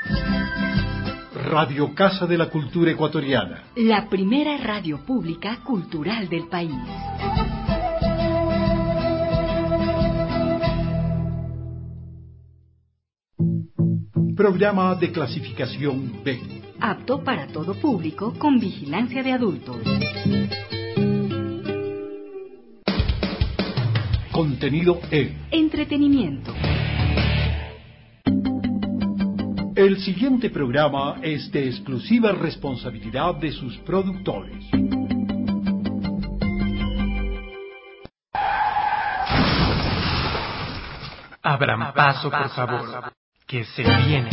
Radio Casa de la Cultura Ecuatoriana. La primera radio pública cultural del país. Programa de clasificación B. Apto para todo público con vigilancia de adultos. Contenido E. Entretenimiento. El siguiente programa es de exclusiva responsabilidad de sus productores. Abran paso, por favor, que se viene.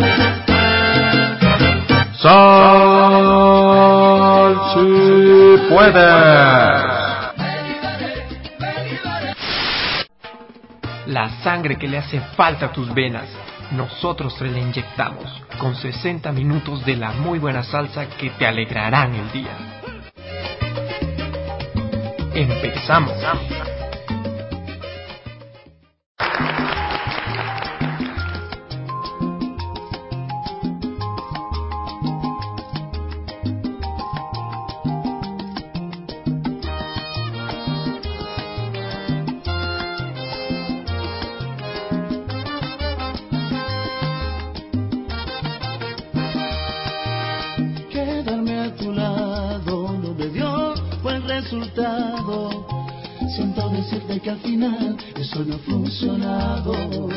¡Sal si puedes! La sangre que le hace falta a tus venas, nosotros te la inyectamos con 60 minutos de la muy buena salsa que te alegrarán el día. Empezamos. Siento decirte que al final eso no ha funcionado.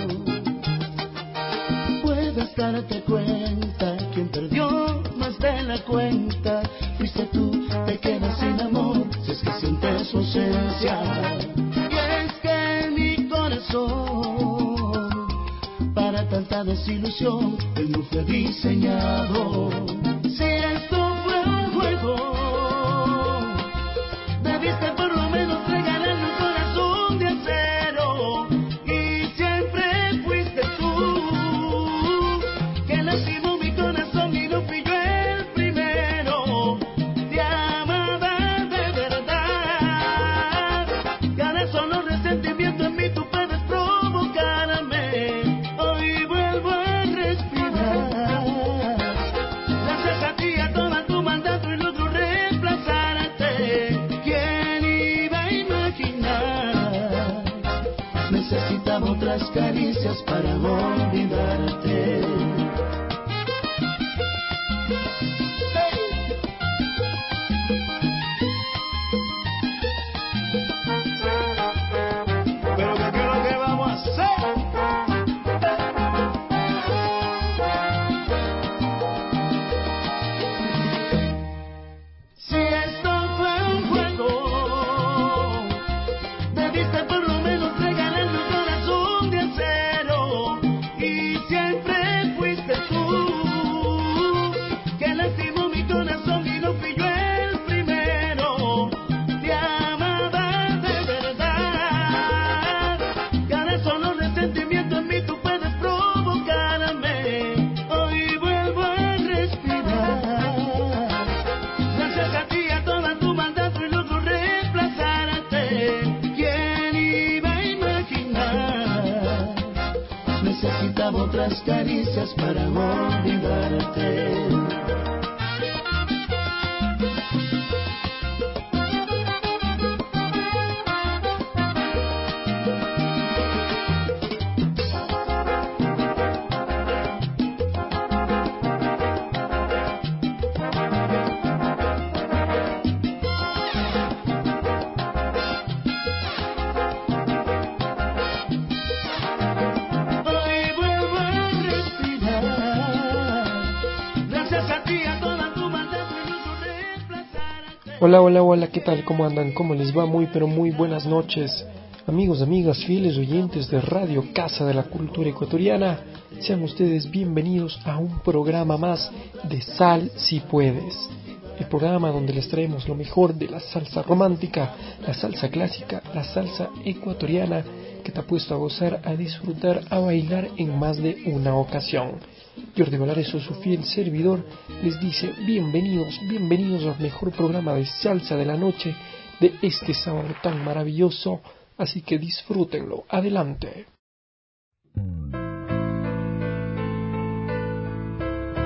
Puedes darte cuenta, quien perdió más de la cuenta fuiste tú, te quedas sin amor si es que sientes su ausencia. Y es que en mi corazón, para tanta desilusión, él no fue diseñado. Si esto fue un juego, debiste por lo menos regalarme un corazón de acero. Y siempre fuiste tú que lastimó mi corazón y no fui yo el primero. Te amaba de verdad y ahora solo resentimiento en mí tú puedes provocarme. Hoy vuelvo a respirar gracias a ti, a toda tu maldad y logro reemplazarte. Necesitaba otras caricias para olvidarte. Pero ¿qué es lo que vamos a hacer? Si esto fue un juego, debiste por lo menos regalarme un corazón de acero. Y siempre fuiste tú que lastimó mi corazón y no fui yo el primero. Te amaba de verdad y ahora solo resentimiento en mí tú puedes provocarme. Hoy vuelvo a respirar gracias a ti, a toda tu maldad y logro reemplazarte. ¿Quién iba a imaginar? Necesitaba otras caricias para olvidarte. Hoy vuelvo a respirar gracias a ti, a toda tu maldad y logro reemplazarte. Hola, ¿qué tal? ¿Cómo andan? ¿Cómo les va? Muy, pero muy buenas noches. Amigos, amigas, fieles oyentes de Radio Casa de la Cultura Ecuatoriana, sean ustedes bienvenidos a un programa más de Sal si puedes. El programa donde les traemos lo mejor de la salsa romántica, la salsa clásica, la salsa ecuatoriana, que te ha puesto a gozar, a disfrutar, a bailar en más de una ocasión. Jordi Valareso, su fiel servidor, les dice bienvenidos al mejor programa de salsa de la noche de este sábado tan maravilloso, así que disfrútenlo. Adelante.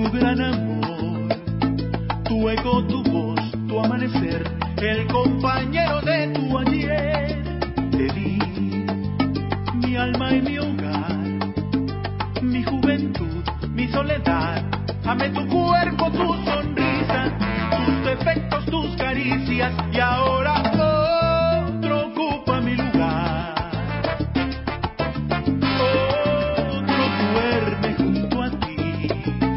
tu gran amor, tu ego, tu voz, tu amanecer, el compañero de tu ayer. Te di mi alma y mi hogar, mi juventud, mi soledad. Amé tu cuerpo, tu sonrisa, tus defectos, tus caricias, y ahora otro ocupa mi lugar. Otro duerme junto a ti.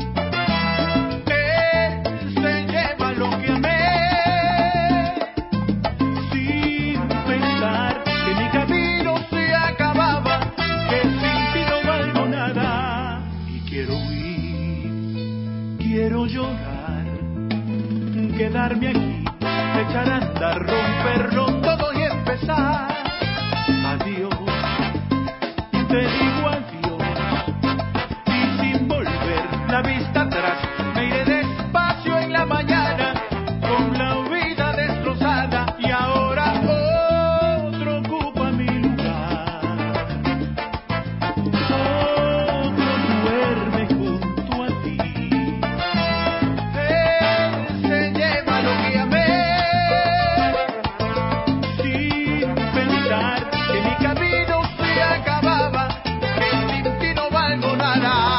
Él se lleva lo que amé, sin pensar que mi camino se acababa, que sin ti no valgo nada. Y quiero huir, quiero llorar, quedarme aquí, echar a andar, romperlo todo y empezar. Adiós, te digo adiós, y sin volver la vista atrás, me iré despacio en la mañana, con la vida destrozada, y ahora otro ocupa mi lugar. Otro duerme junto a ti. Él se lleva lo que amé, sin pensar que mi camino se acababa, que sin ti no valgo nada.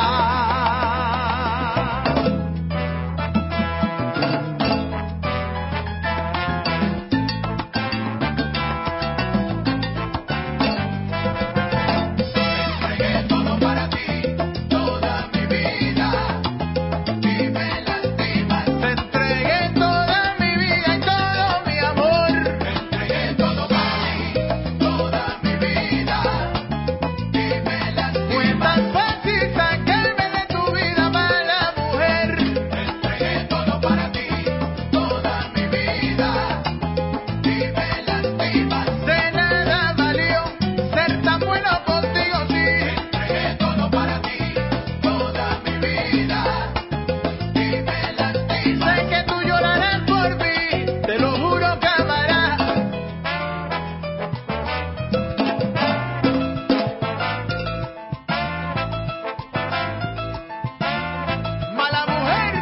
Entregué todo para ti, toda mi vida, y me lastimas. Te entregué toda mi vida y todo mi amor. Entregué todo para ti, toda mi vida, y me lastimas. Fue tan fácil sacarme de tu vida, mala mujer. Entregué todo para ti, toda mi vida, y me lastimas. De nada valió ser tan bueno contigo, sí. Entregué todo para ti, toda mi vida, y me lastimas. Sé que tú llorarás por mí, te lo juro, cámara. Mala mujer.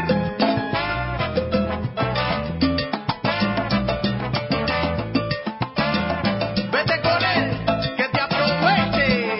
Vete con él, que te aproveche.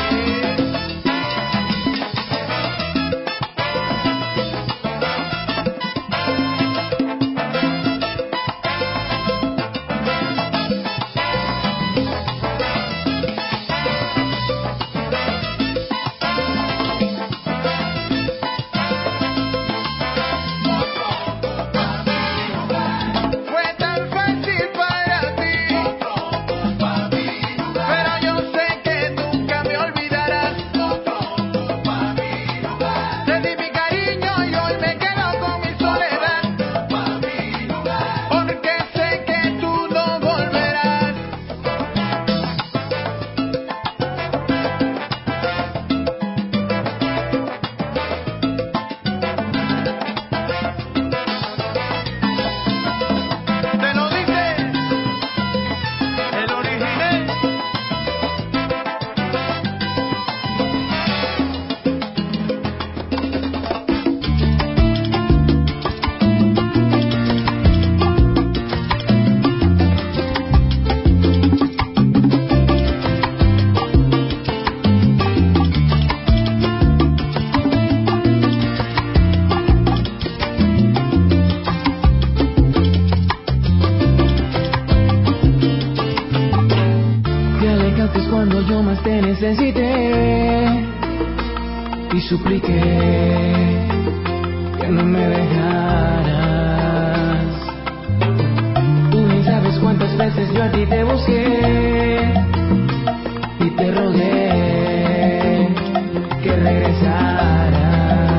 Fue tan fácil para ti, pero yo sé que nunca me olvidarás. Te di mi cariño y hoy me quedo con mi soledad, porque sé que tú no volverás. Te lo dice el original. Te alejaste cuando yo más te necesité y supliqué que no me dejaras. Tú ni sabes cuántas veces yo a ti te busqué y te rogué que regresaras.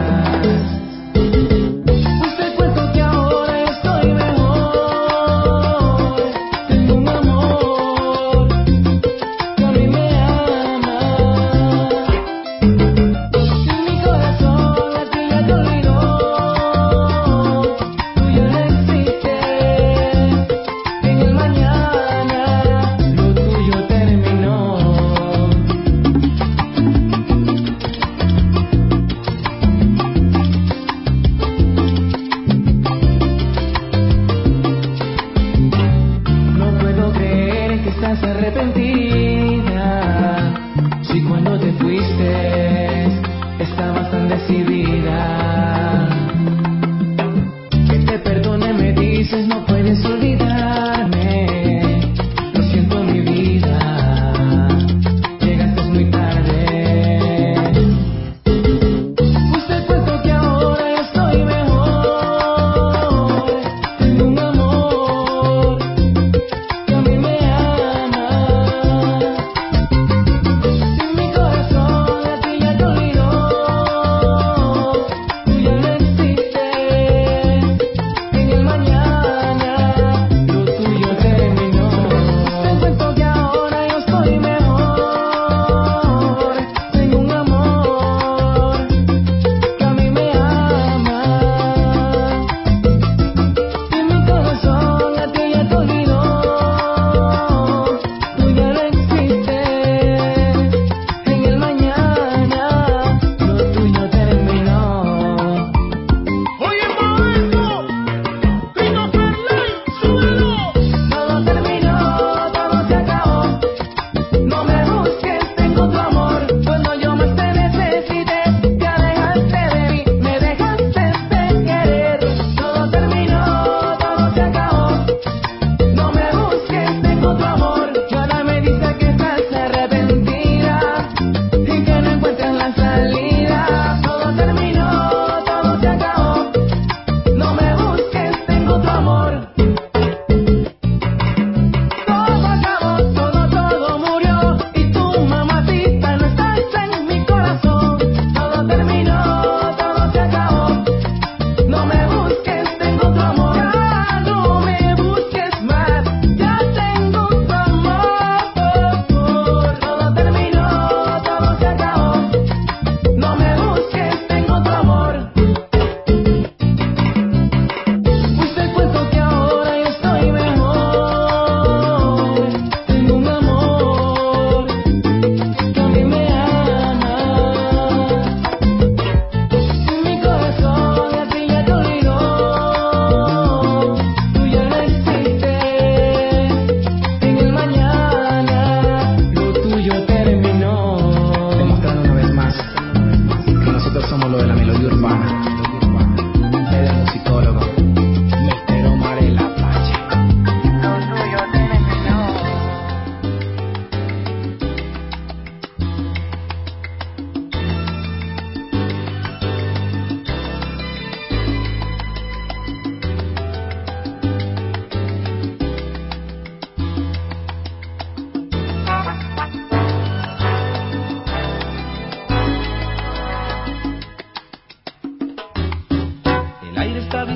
Pues te cuento que ahora estoy mejor, tengo un amor que a mí me ama. Mi corazón a ti ya te olvidó, tú ya no existes en el mañana.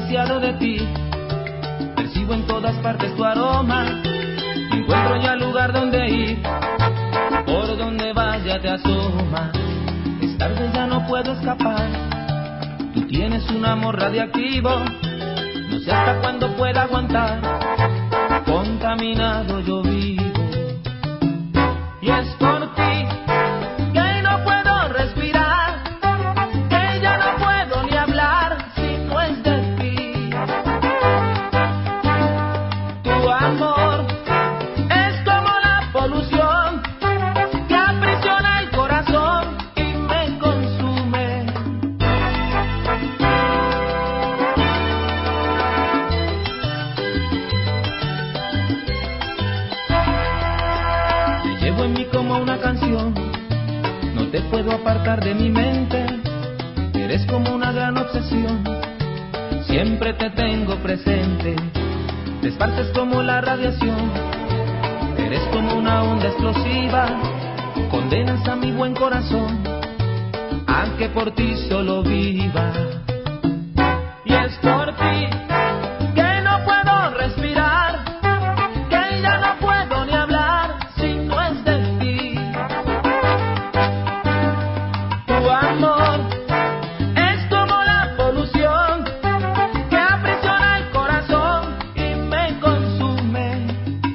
enviciado de ti. Percibo en todas partes tu aroma. Encuentro ya el lugar donde ir. Por donde vaya te asoma. Es tarde, ya no puedo escapar. Tú tienes un amor radiactivo. No sé hasta cuándo pueda aguantar. Contaminado yo vivo. Y es por ti que no puedo respirar, que ya no puedo ni hablar si no es de ti. Tu amor es como la polución que aprisiona el corazón y me consume. Te llevo en mí como una canción, no te puedo apartar de mi mente. Eres como una gran obsesión, siempre te tengo presente. Te esparces como la radiación, eres como una onda explosiva. Condenas a mi buen corazón a que por ti solo viva. Y es por ti que no puedo respirar, que ya no puedo ni hablar si no es de ti. Tu amor es como la polución que aprisiona el corazón y me consume.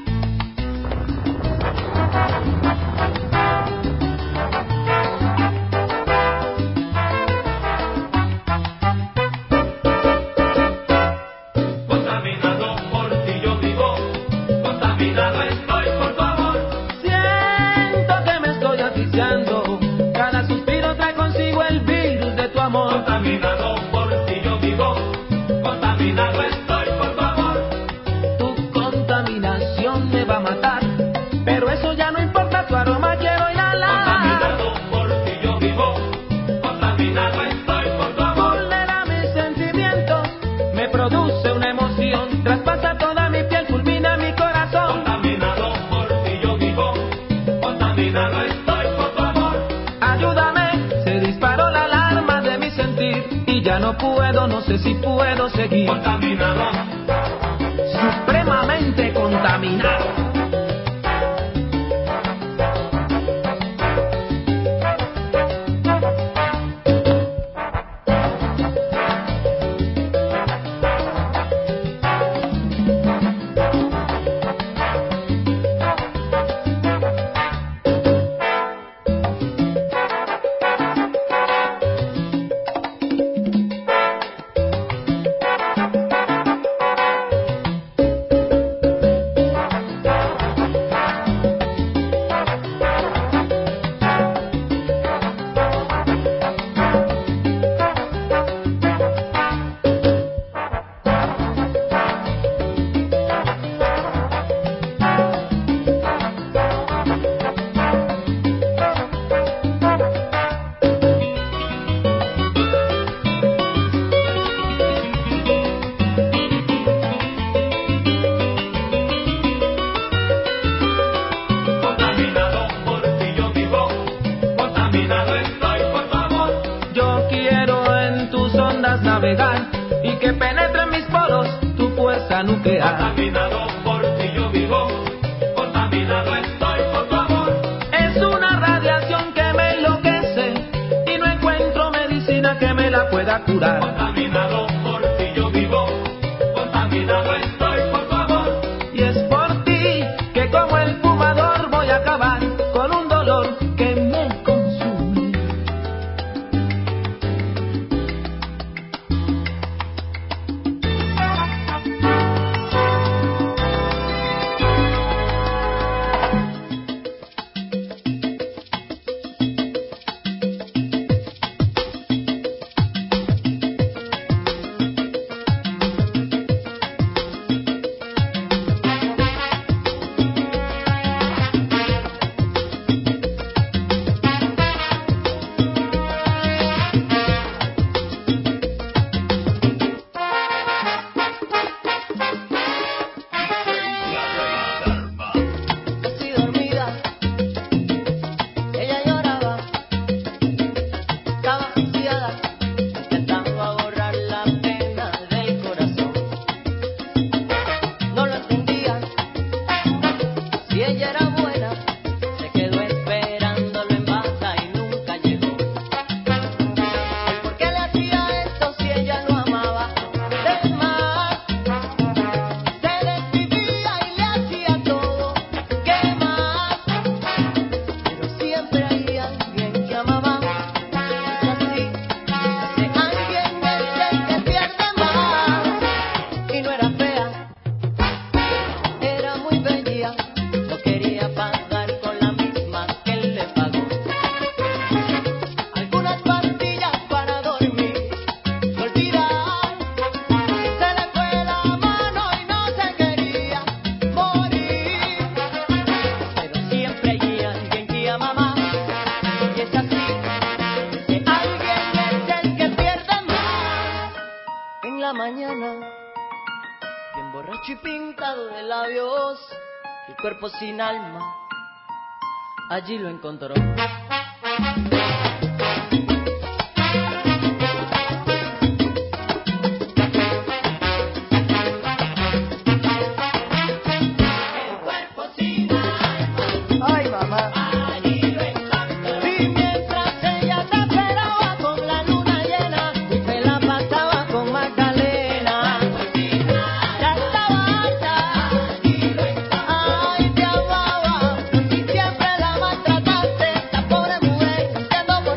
Contaminado por ti yo vivo, contaminado estoy por tu amor. Siento que me estoy asfixiando, cada suspiro trae consigo el virus de tu amor. Contaminado por ti yo vivo, contaminado estoy por tu amor. Tu contaminación me va a matar, pero eso ya no importa, tu aroma quiero inhalar. Contaminado por ti yo vivo, contaminado estoy por tu amor. Vulnera mis sentimientos, me produce una emoción, traspasa toda mi piel, fulmina mi corazón. Contaminado por ti yo vivo, contaminado estoy por tu amor. Ayúdame, se disparó la alarma de mi sentir y ya no puedo, no sé si puedo seguir. Contaminado, Supremamente contaminado. contaminado por ti yo vivo, contaminado estoy por tu amor. Yo quiero en tus ondas navegar y que penetre en mis poros tu fuerza nuclear. Contaminado por ti yo vivo, contaminado estoy por tu amor. Es una radiación que me enloquece y no encuentro medicina que me la pueda curar. Contaminado por ti yo vivo, contaminado estoy por tu amor. Y es por ti que como el fumador voy a acabar con un dolor que me consume. la mañana, bien borracho y pintado de labios, el cuerpo sin alma, allí lo encontró. Siempre la maltrataste, la pobre mujer, siendo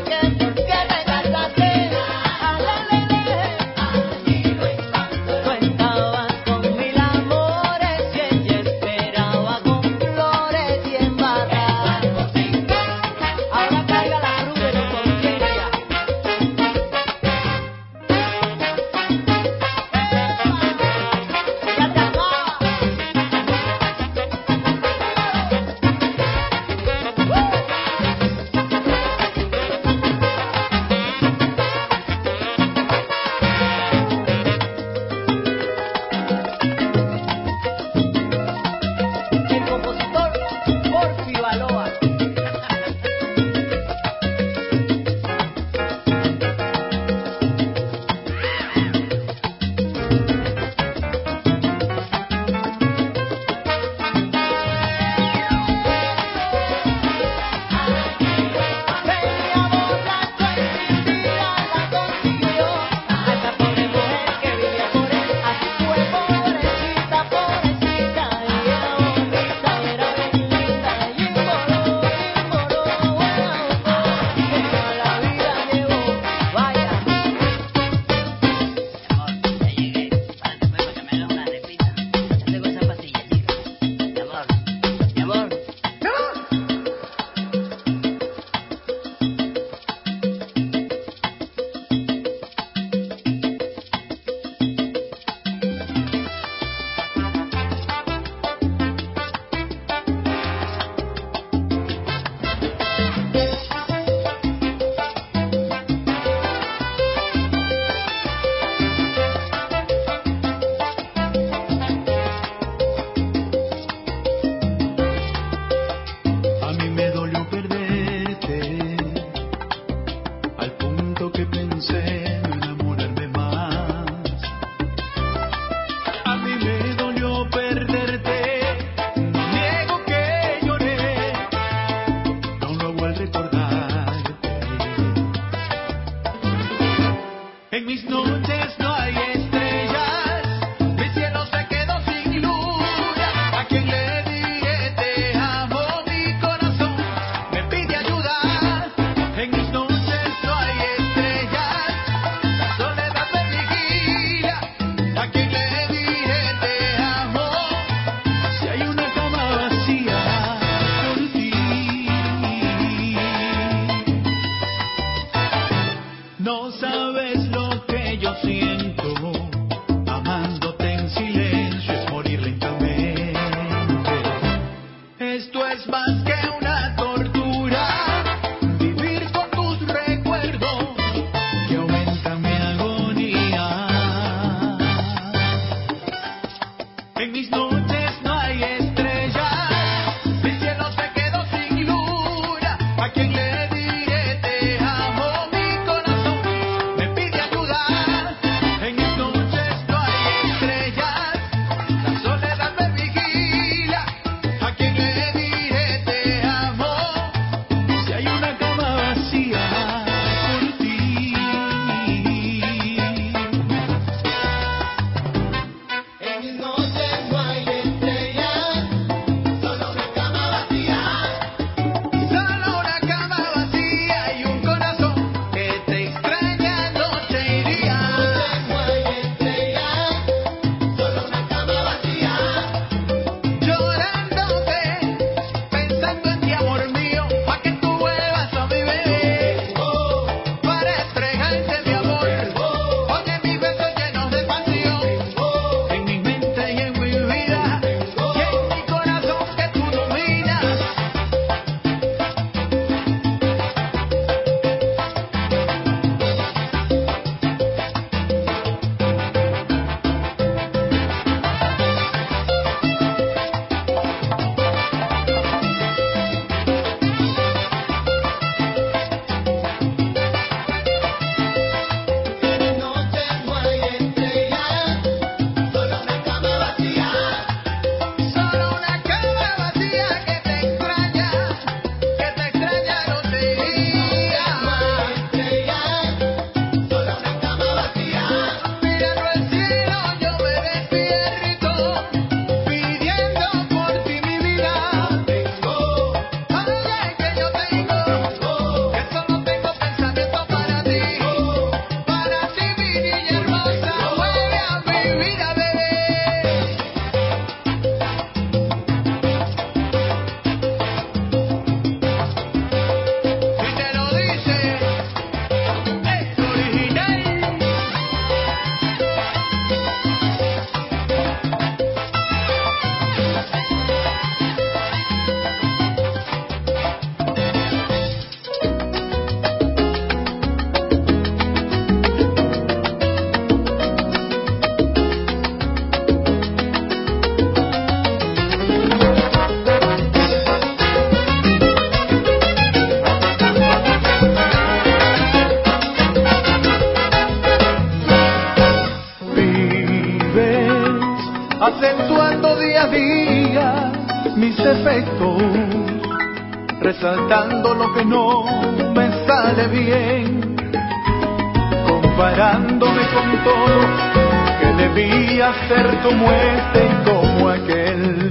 acentuando día a día mis defectos, resaltando lo que no me sale bien, comparándome con todo, que debía ser como este y como aquel.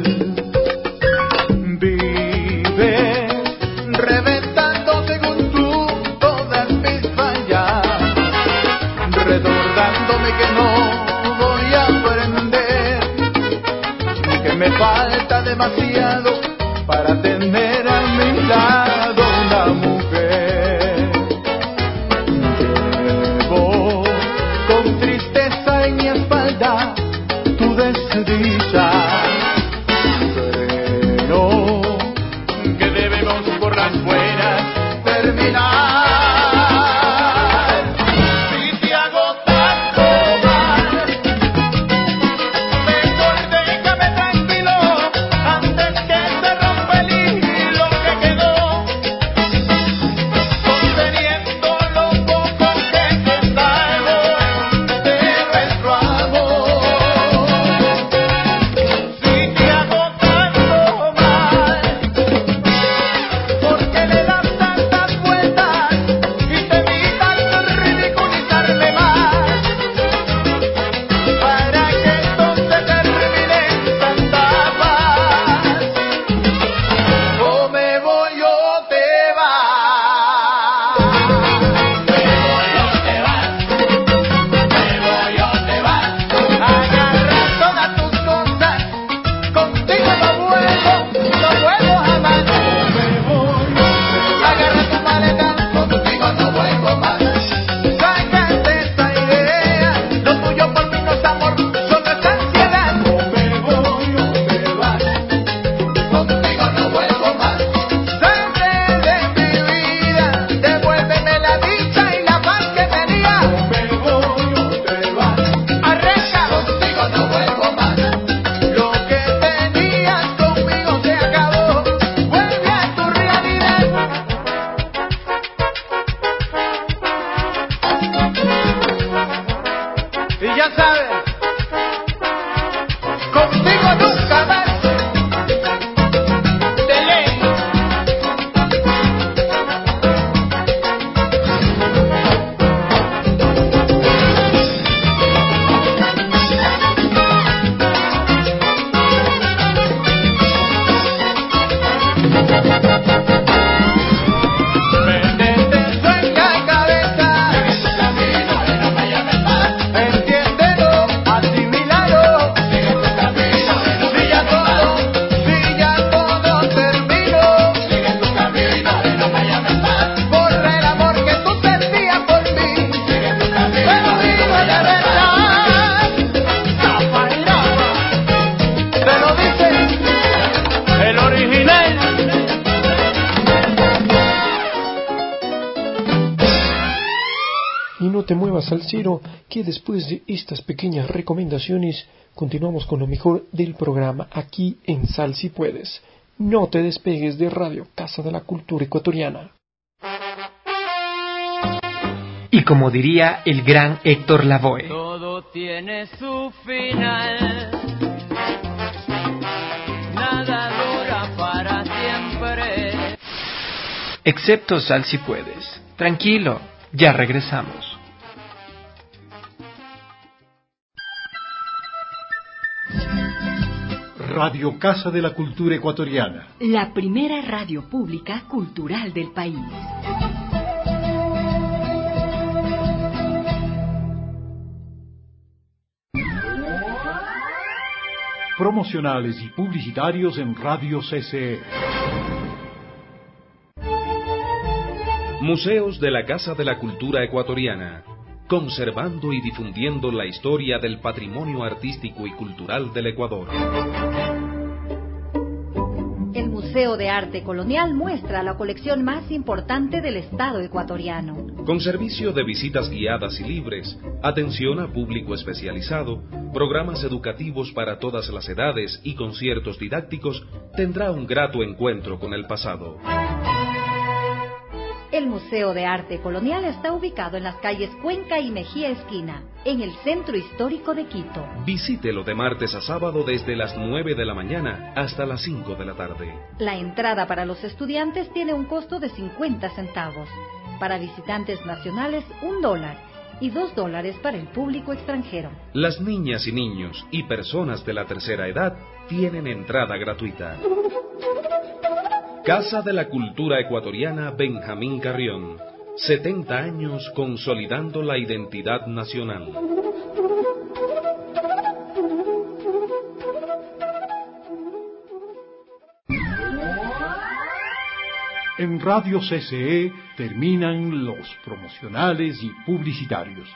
Vives reventando según tú todas mis fallas, recordándome que no voy a aprender, que me falta demasiado para tener a mi lado una mujer. Llevo con tristeza en mi espalda tu desdicha, creo que debemos por las buenas terminar. Si te hago tanto mal, mejor déjame tranquilo antes que se rompa el hilo que quedó, sosteniendo lo poco que quedamos de nuestro amor. Si te hago tanto mal, porque le das tantas vueltas y te evitas ridiculizarme más, para que entonces termine en tanta paz. O me voy o te vas. Me voy o te vas. Me voy o te vas. Agarra todas tus cosas, contigo no vuelvo jamás. Me voy. Agarra tu maleta, contigo no vuelvo más. Sácate esa idea, lo tuyo por mí no es amor, solo es ansiedad. Me voy o te vas, contigo no vuelvo más. Salte de mi vida, devuélveme la dicha y la paz que tenía. Me voy o te vas, arranca, contigo no vuelvo más. Lo que tenías conmigo se acabó, vuelve a tu realidad. Y ya sabes, contigo nunca más. De ley. Métete eso en la cabeza. Sigue tu camino y no me llames más. Entiéndelo, asimílalo. Sigue tu camino y no me llames más. Si ya todo terminó. Sigue tu camino y no me llames más. Por el amor que tú sentías por mí. Sigue tu camino y no me llames más. Te lo dice el original. Y no te muevas, Salsero, que después de estas pequeñas recomendaciones continuamos con lo mejor del programa aquí en Sal Si Puedes. No te despegues de Radio Casa de la Cultura Ecuatoriana. Y como diría el gran Héctor Lavoe, Todo tiene su final, nada dura para siempre. excepto Sal Si Puedes. Tranquilo, ya regresamos. Radio Casa de la Cultura Ecuatoriana. La primera radio pública cultural del país. Promocionales y publicitarios en Radio CCE. Museos de la Casa de la Cultura Ecuatoriana, conservando y difundiendo la historia del patrimonio artístico y cultural del Ecuador. El Museo de Arte Colonial muestra la colección más importante del Estado ecuatoriano. Con servicio de visitas guiadas y libres, atención a público especializado, programas educativos para todas las edades y conciertos didácticos, tendrá un grato encuentro con el pasado. El Museo de Arte Colonial está ubicado en las calles Cuenca y Mejía Esquina, en el centro histórico de Quito. Visítelo de martes a sábado desde las 9 de la mañana hasta las 5 de la tarde. La entrada para los estudiantes tiene un costo de 50 centavos. Para visitantes nacionales, $1 y $2 para el público extranjero. Las niñas y niños y personas de la tercera edad tienen entrada gratuita. Casa de la Cultura Ecuatoriana Benjamín Carrión. 70 años consolidando la identidad nacional. En Radio CCE terminan los promocionales y publicitarios.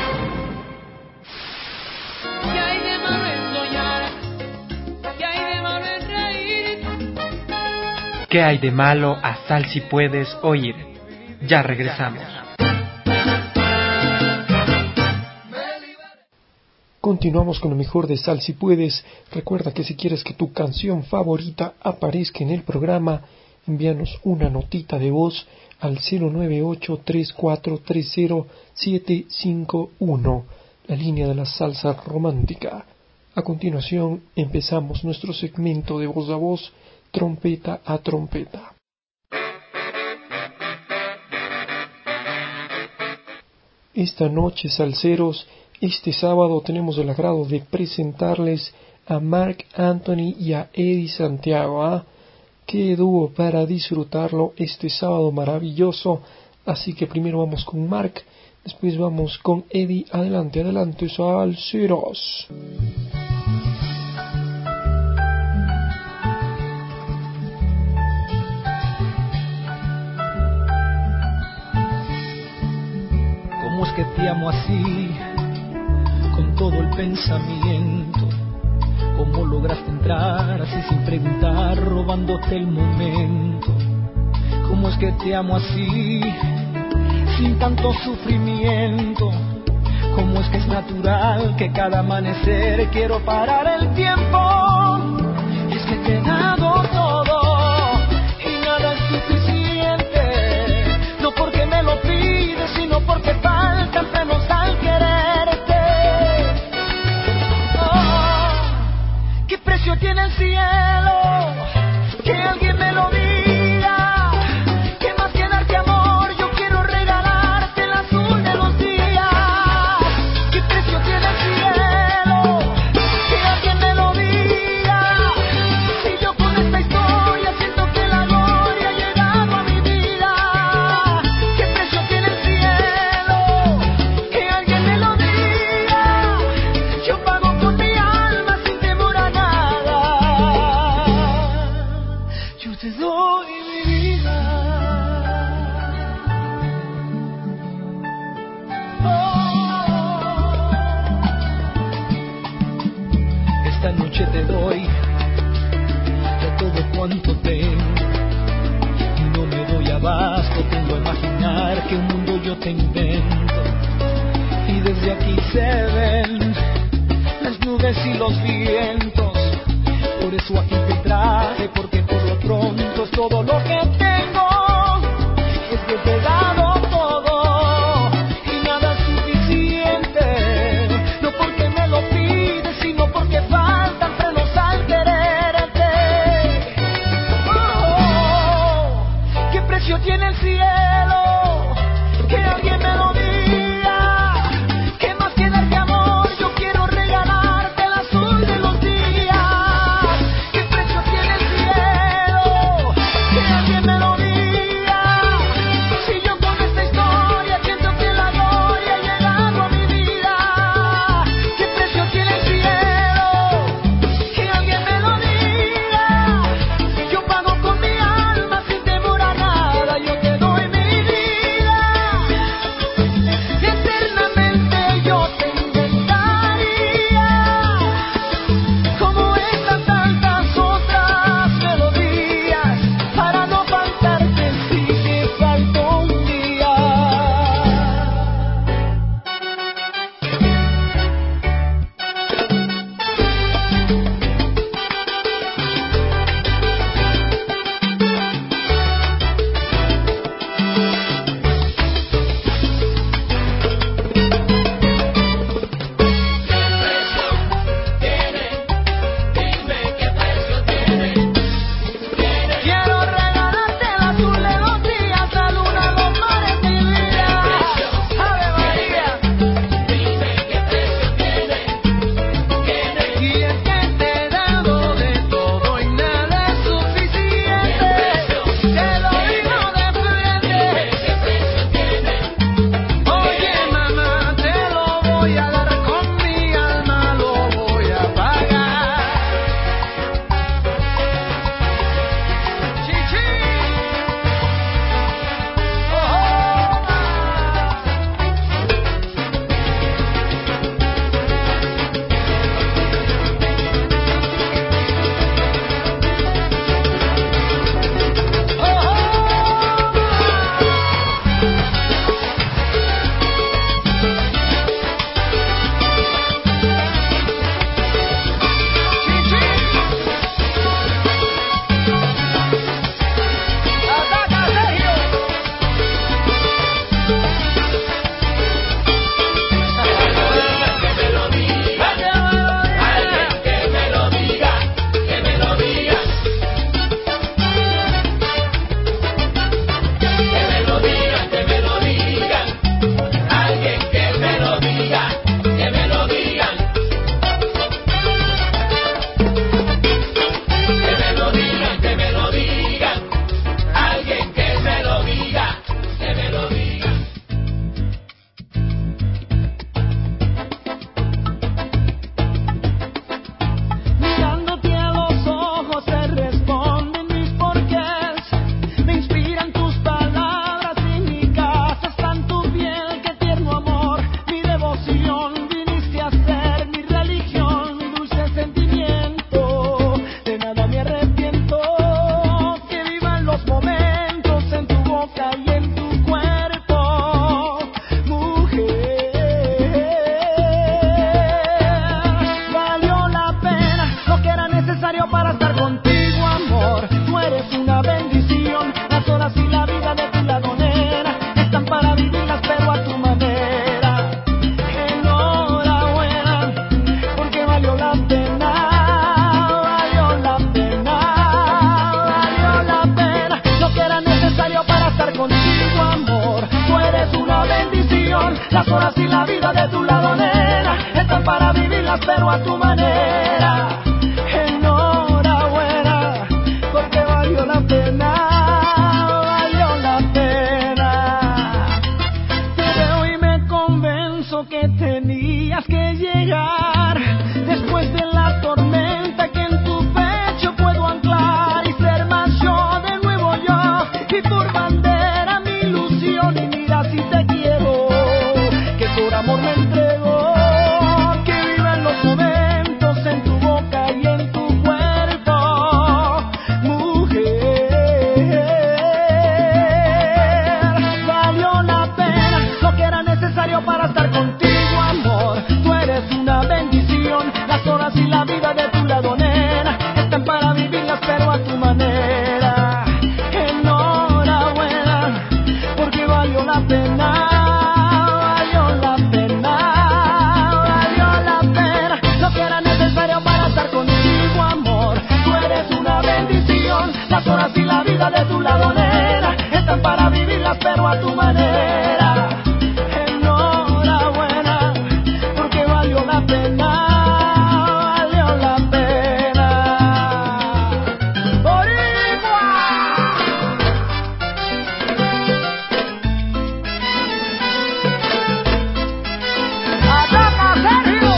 ¿Qué hay de malo en soñar? ¿Qué hay de malo en reír? ¿Qué hay de malo a Sal Si Puedes oír? Ya regresamos. Continuamos con lo mejor de Sal Si Puedes. Recuerda que si quieres que tu canción favorita aparezca en el programa, envíanos una notita de voz al 098-3430-751, la línea de la salsa romántica. A continuación empezamos nuestro segmento de voz a voz, trompeta a trompeta. Esta noche, salseros, este sábado tenemos el agrado de presentarles a Marc Anthony y a Eddie Santiago. Qué dúo para disfrutarlo este sábado maravilloso. Así que primero vamos con Marc, después vamos con Eddie. Adelante, adelante, salseros. ¿Cómo es que te amo así, con todo el pensamiento? ¿Cómo lograste entrar así sin preguntar, robándote el momento? ¿Cómo es que te amo así, sin tanto sufrimiento? ¿Cómo es que es natural que cada amanecer quiero parar el tiempo? Y es que te he dado todo y nada es suficiente, no porque me lo pides, sino porque faltan frenos al quererte. ¿Qué precio tiene el cielo? Que alguien me lo diga. ¿Qué más que darte amor? Yo quiero regalarte el azul de los días. ¿Qué precio tiene el cielo? Que alguien me lo diga. Si yo con esta historia siento que la gloria ha llegado a mi vida. ¿Qué precio tiene el cielo? Que alguien me lo diga. Yo pago con mi alma sin temor a nada. Yo te doy mi vida. Esta noche te doy de todo cuanto tengo. No me doy abasto, tengo a imaginar que un mundo yo te invento. Y desde aquí se ven las nubes y los vientos. Por eso aquí te traje, porque por lo pronto es todo lo que tengo. Es que te he dado todo y nada es suficiente, no porque me lo pides, sino porque faltan frenos al quererte. ¿Qué precio tiene el cielo? Que alguien me lo diga. ¿Qué más que darte amor? Yo quiero regalarte el azul de los días. ¿Qué precio tiene el cielo? Que alguien me lo diga. horas y la vida de tu lado, nena, están para vivirlas pero a tu manera. Enhorabuena, porque valió la pena, valió la pena. Te veo y me convenzo que tenías que llegar después de la tormenta, que en tu pecho puedo anclar y ser más yo, de nuevo yo, y por bandera mi ilusión. Y mira si te quiero, que por amor me entrego, que vivan los momentos en tu boca y en tu cuerpo, mujer. Valió la pena lo que era necesario para estar contigo, amor. Tú eres una bendición, las horas y la vida de tu lado, nena, están para vivirlas pero a tu manera. Enhorabuena, porque valió la pena, valió la pena, valió la pena lo que era necesario para estar contigo, amor. Tú eres una bendición, las horas y la vida de tu lado, nena, están para vivirlas pero a tu manera. Enhorabuena, porque valió la pena, valió la pena. ¡Boricua! ¡Ataca, Sergio!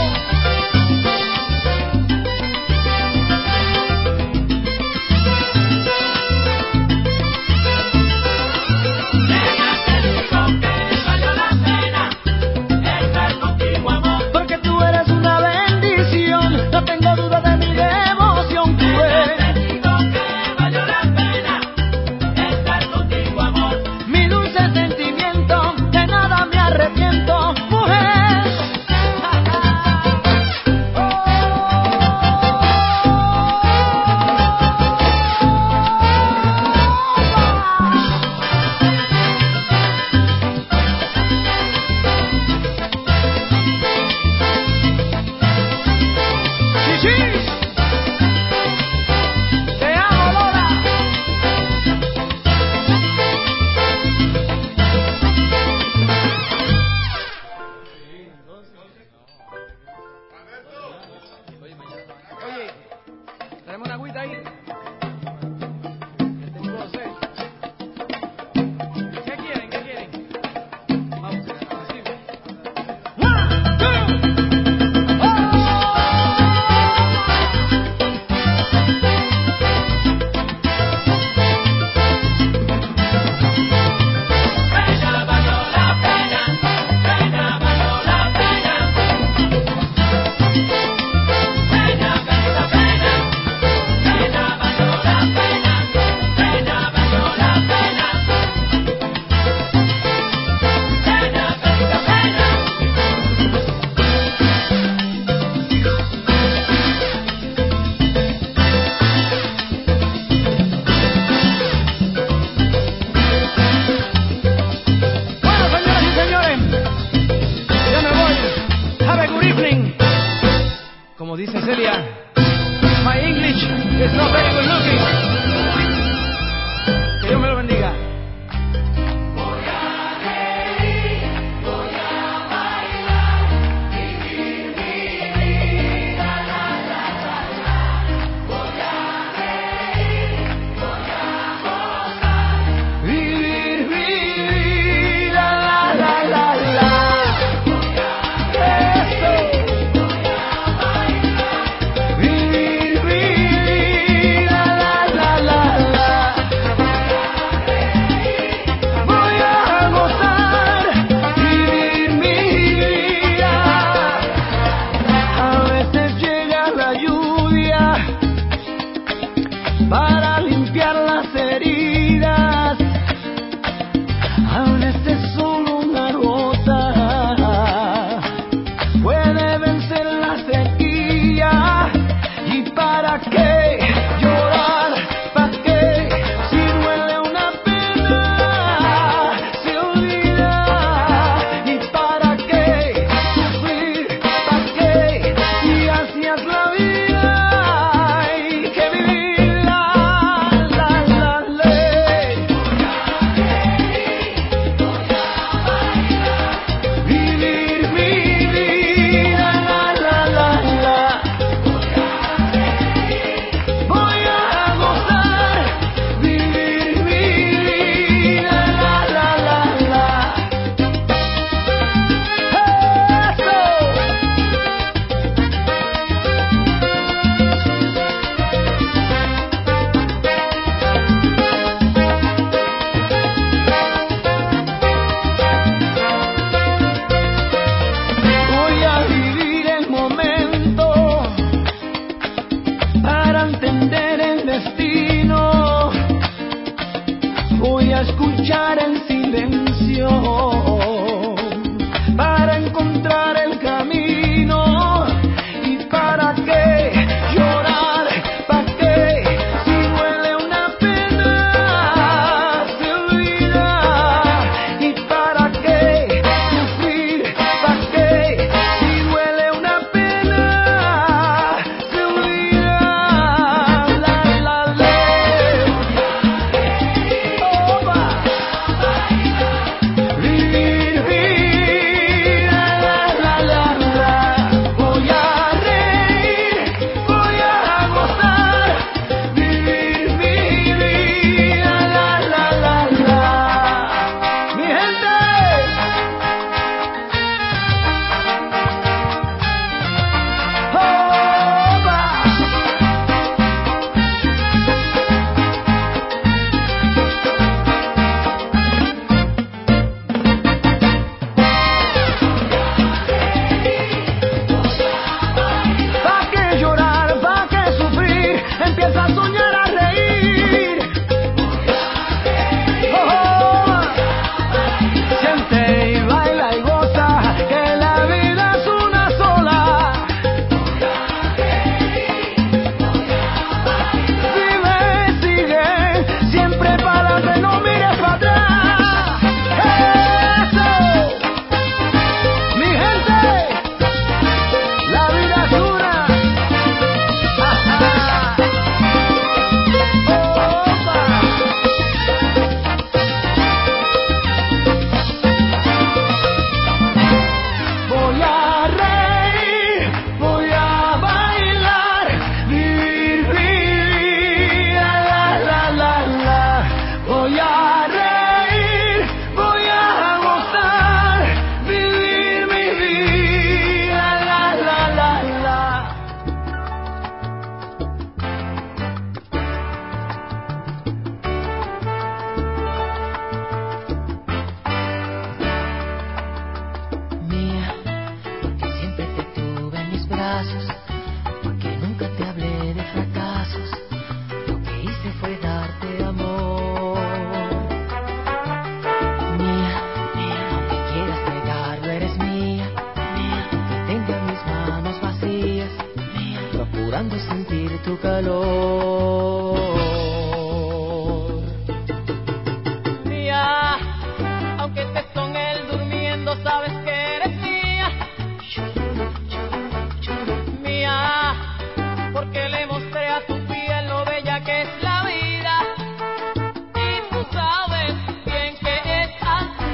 Porque tú eres una bendición, no tengo duda de mi devoción. Tú eres mi dulce sentimiento, de nada me arrepiento, mujer. Chichis, te amo, Lola. Oye, tenemos una agüita ahí. ¿Qué puedo hacer? ¿Qué quieren? ¿Qué quieren? Vamos, así. One, two, Bueno, señoras y señores, ya me voy. Have a good evening. Como dice Celia, my English is not very good looking. Que Dios me lo bendiga. Vivir, vivir, la la la la la. Eso. Vivir, vivir, la la la la procurando sentir tu calor. Mía, aunque estés con él durmiendo, sabes que eres mía. Mía, porque le mostré a tu piel lo bella que es la vida. Y tú sabes bien que es así.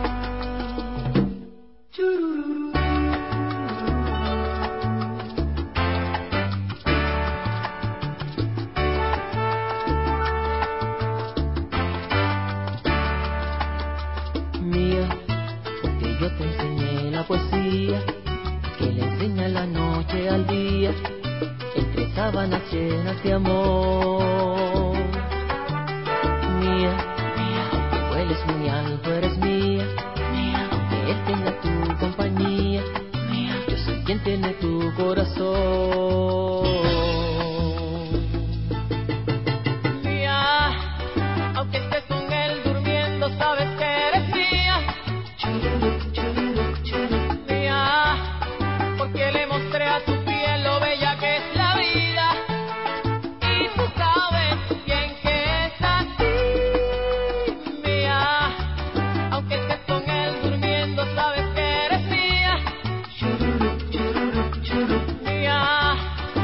Mía, porque yo te enseñé la poesía que le enseña la noche al día, entre sábanas llenas de amor. Mía, mía, aunque vueles muy alto eres mía. Mía, aunque él tenga tu compañía. Mía, yo soy quien tiene tu corazón. Mía, aunque estés con él durmiendo, sabes que eres mía. Mía, porque le mostré a tu piel lo bella que es la vida. Y tú sabes bien que es así. Mía, aunque estés con él durmiendo, sabes que eres mía. Mía,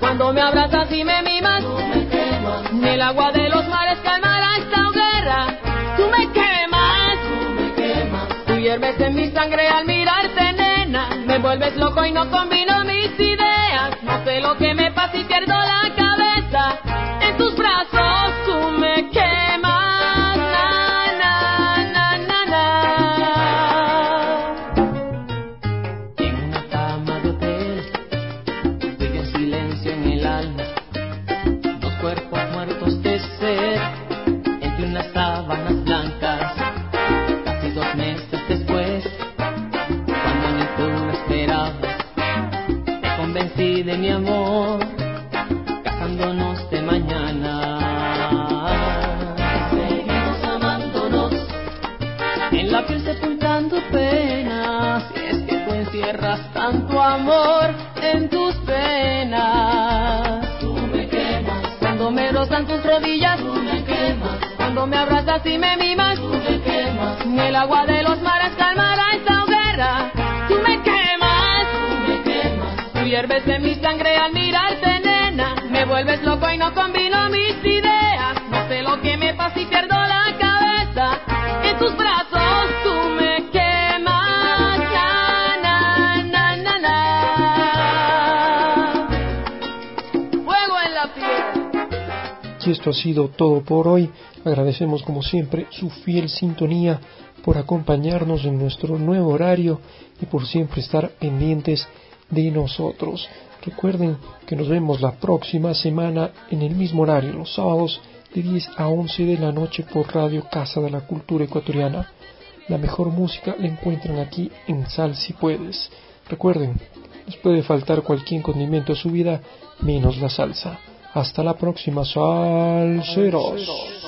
Cuando me abrazas y me mimas, tú me quemas. Ni el agua de los mares calmará esta hoguera. Tú me quemas, tú me quemas. Tú hierves en mi sangre al mirarte, nena. Me vuelves loco y no combino mis ideas. No sé lo que me pasa y pierdo la cabeza. En tus brazos tú me quemas, na, na, na, na, na. En una cama de hotel, sigue el silencio en el alma. Dos cuerpos muertos de sed, entre unas sábanas blancas. Casi 2 meses después, cuando ni tú lo esperabas, te convencí de mi amor, casándonos de mañana. Seguimos amándonos, en la piel sepultando penas. Y es que tú encierras tanto amor en tus penas. Tú me quemas, cuando me rozan tus rodillas. Tú me quemas, cuando me abrazas y me mimas. Tú me quemas, ni el agua de los mares calmará esta hoguera. Tú me quemas, tú me quemas. Tú hierves en mi sangre al mirarte, nena. Me vuelves loco y no combino mis ideas. No sé lo que me pasa y pierdo la cabeza. En tus brazos tú me quemas, na, na, na, na, na. Fuego en la piel. Y esto ha sido todo por hoy. Agradecemos como siempre su fiel sintonía, por acompañarnos en nuestro nuevo horario y por siempre estar pendientes de nosotros. Recuerden que nos vemos la próxima semana en el mismo horario, los sábados de 10 a 11 de la noche por Radio Casa de la Cultura Ecuatoriana. La mejor música la encuentran aquí en Sal Si Puedes. Recuerden, les puede faltar cualquier condimento a su vida, menos la salsa. Hasta la próxima, salseros.